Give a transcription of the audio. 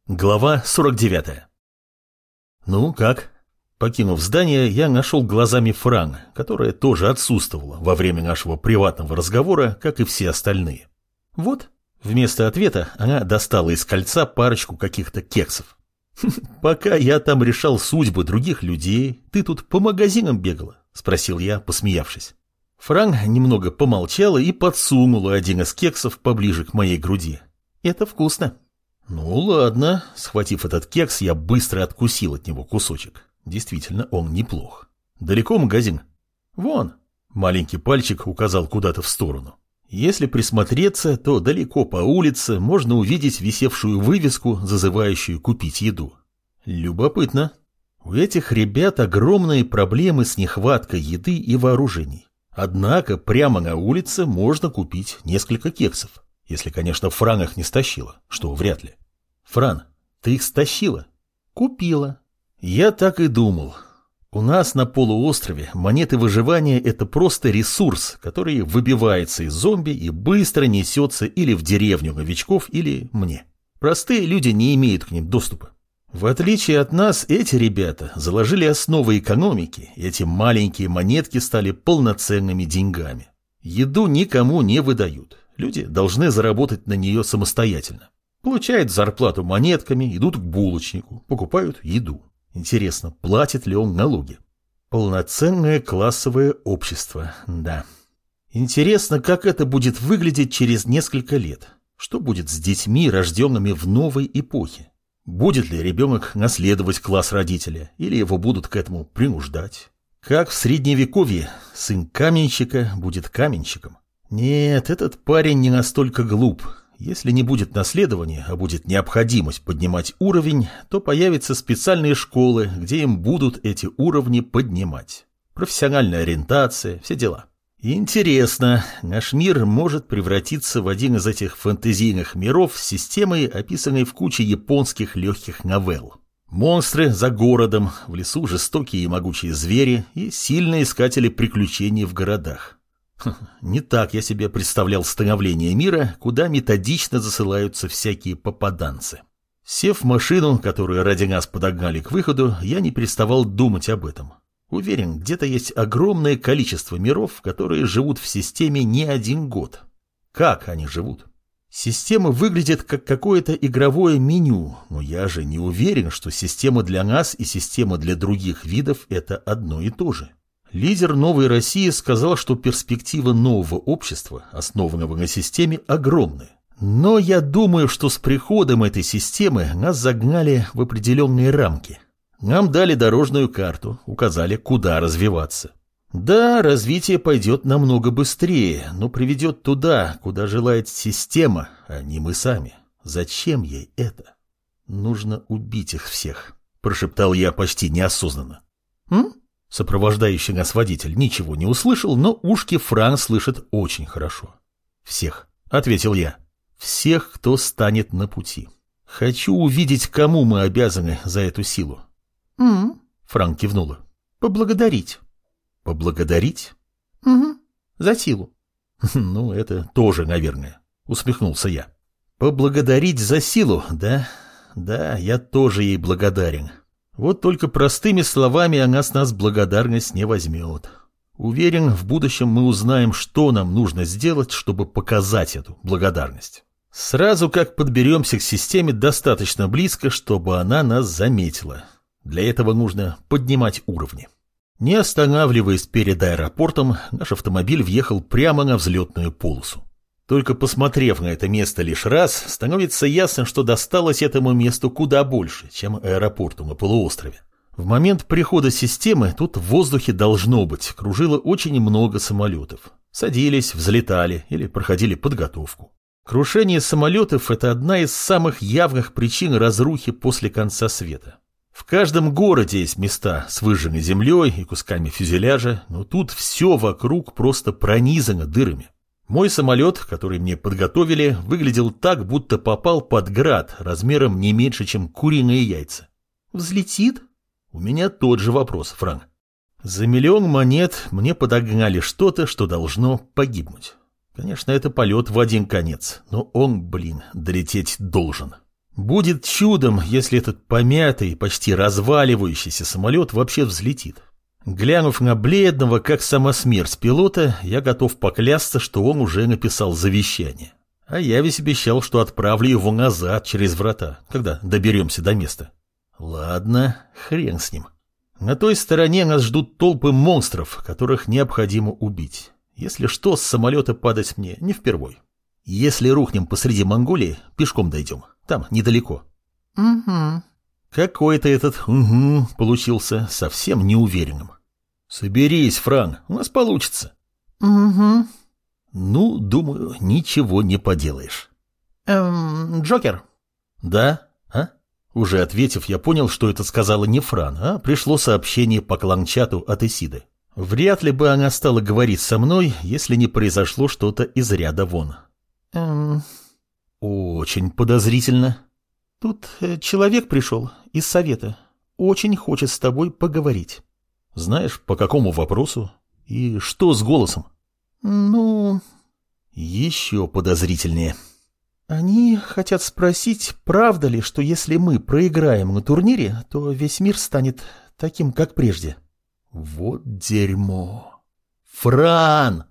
Глава 49. Ну, как? Покинув здание, я нашел глазами Фран, которая тоже отсутствовала во время нашего приватного разговора, как и все остальные. Вот, вместо ответа она достала из кольца парочку каких-то кексов. «Пока я там решал судьбы других людей, ты тут по магазинам бегала?» – спросил я, посмеявшись. Фран немного помолчала и подсунула один из кексов поближе к моей груди. «Это вкусно». Ну ладно, схватив этот кекс, я быстро откусил от него кусочек. Действительно, он неплох. Далеко магазин? Вон. Маленький пальчик указал куда-то в сторону. Если присмотреться, то далеко по улице можно увидеть висевшую вывеску, зазывающую купить еду. Любопытно. У этих ребят огромные проблемы с нехваткой еды и вооружений. Однако прямо на улице можно купить несколько кексов. Если, конечно, Фран их не стащила, что вряд ли. Фран, ты их стащила? Купила. Я так и думал. У нас на полуострове монеты выживания – это просто ресурс, который выбивается из зомби и быстро несется или в деревню новичков, или мне. Простые люди не имеют к ним доступа. В отличие от нас, эти ребята заложили основы экономики, и эти маленькие монетки стали полноценными деньгами. Еду никому не выдают. Люди должны заработать на нее самостоятельно. Получают зарплату монетками, идут к булочнику, покупают еду. Интересно, платит ли он налоги? Полноценное классовое общество, да. Интересно, как это будет выглядеть через несколько лет. Что будет с детьми, рожденными в новой эпохе? Будет ли ребенок наследовать класс родителя, или его будут к этому принуждать? Как в средневековье, сын каменщика будет каменщиком. Нет, этот парень не настолько глуп. Если не будет наследования, а будет необходимость поднимать уровень, то появятся специальные школы, где им будут эти уровни поднимать. Профессиональная ориентация, все дела. Интересно, наш мир может превратиться в один из этих фэнтезийных миров с системой, описанной в куче японских легких новелл. Монстры за городом, в лесу жестокие и могучие звери и сильные искатели приключений в городах. Не так я себе представлял становление мира, куда методично засылаются всякие попаданцы. Сев в машину, которую ради нас подогнали к выходу, я не переставал думать об этом. Уверен, где-то есть огромное количество миров, которые живут в системе не один год. Как они живут? Система выглядит как какое-то игровое меню, но я же не уверен, что система для нас и система для других видов – это одно и то же. Лидер «Новой России» сказал, что перспектива нового общества, основанного на системе, огромная. Но я думаю, что с приходом этой системы нас загнали в определенные рамки. Нам дали дорожную карту, указали, куда развиваться. Да, развитие пойдет намного быстрее, но приведет туда, куда желает система, а не мы сами. Зачем ей это? Нужно убить их всех, прошептал я почти неосознанно. Сопровождающий нас водитель ничего не услышал, но ушки Фран слышат очень хорошо. «Всех», — ответил я. «Всех, кто станет на пути. Хочу увидеть, кому мы обязаны за эту силу». Фран кивнула. «Поблагодарить». «Поблагодарить?» «За силу». «Ну, это тоже, наверное», — усмехнулся я. «Поблагодарить за силу, да? Да, я тоже ей благодарен». Вот только простыми словами она с нас благодарность не возьмет. Уверен, в будущем мы узнаем, что нам нужно сделать, чтобы показать эту благодарность. Сразу как подберемся к системе достаточно близко, чтобы она нас заметила. Для этого нужно поднимать уровни. Не останавливаясь перед аэропортом, наш автомобиль въехал прямо на взлетную полосу. Только посмотрев на это место лишь раз, становится ясно, что досталось этому месту куда больше, чем аэропорту на полуострове. В момент прихода системы тут в воздухе должно быть кружило очень много самолетов. Садились, взлетали или проходили подготовку. Крушение самолетов – это одна из самых явных причин разрухи после конца света. В каждом городе есть места с выжженной землей и кусками фюзеляжа, но тут все вокруг просто пронизано дырами. Мой самолет, который мне подготовили, выглядел так, будто попал под град размером не меньше, чем куриные яйца. Взлетит? У меня тот же вопрос, Фран. За 1 000 000 монет мне подогнали что-то, что должно погибнуть. Конечно, это полет в один конец, но он, долететь должен. Будет чудом, если этот помятый, почти разваливающийся самолет вообще взлетит. Глянув на бледного, как сама смерть пилота, я готов поклясться, что он уже написал завещание. А я ведь обещал, что отправлю его назад через врата, когда доберемся до места. Ладно, хрен с ним. На той стороне нас ждут толпы монстров, которых необходимо убить. Если что, с самолета падать мне не впервой. Если рухнем посреди Монголии, пешком дойдем. Там недалеко. Угу. Какой-то этот «угу» получился совсем неуверенным. Соберись, Фран, у нас получится. Угу. Ну, думаю, ничего не поделаешь. Джокер. Да? А? Уже ответив, я понял, что это сказала не Фран, а пришло сообщение по клан-чату от Исиды. Вряд ли бы она стала говорить со мной, если не произошло что-то из ряда вон. Очень подозрительно. Тут человек пришел из совета. Очень хочет с тобой поговорить. Знаешь, по какому вопросу? И что с голосом? Ну... Еще подозрительнее. Они хотят спросить, правда ли, что если мы проиграем на турнире, то весь мир станет таким, как прежде. Вот дерьмо. Фран!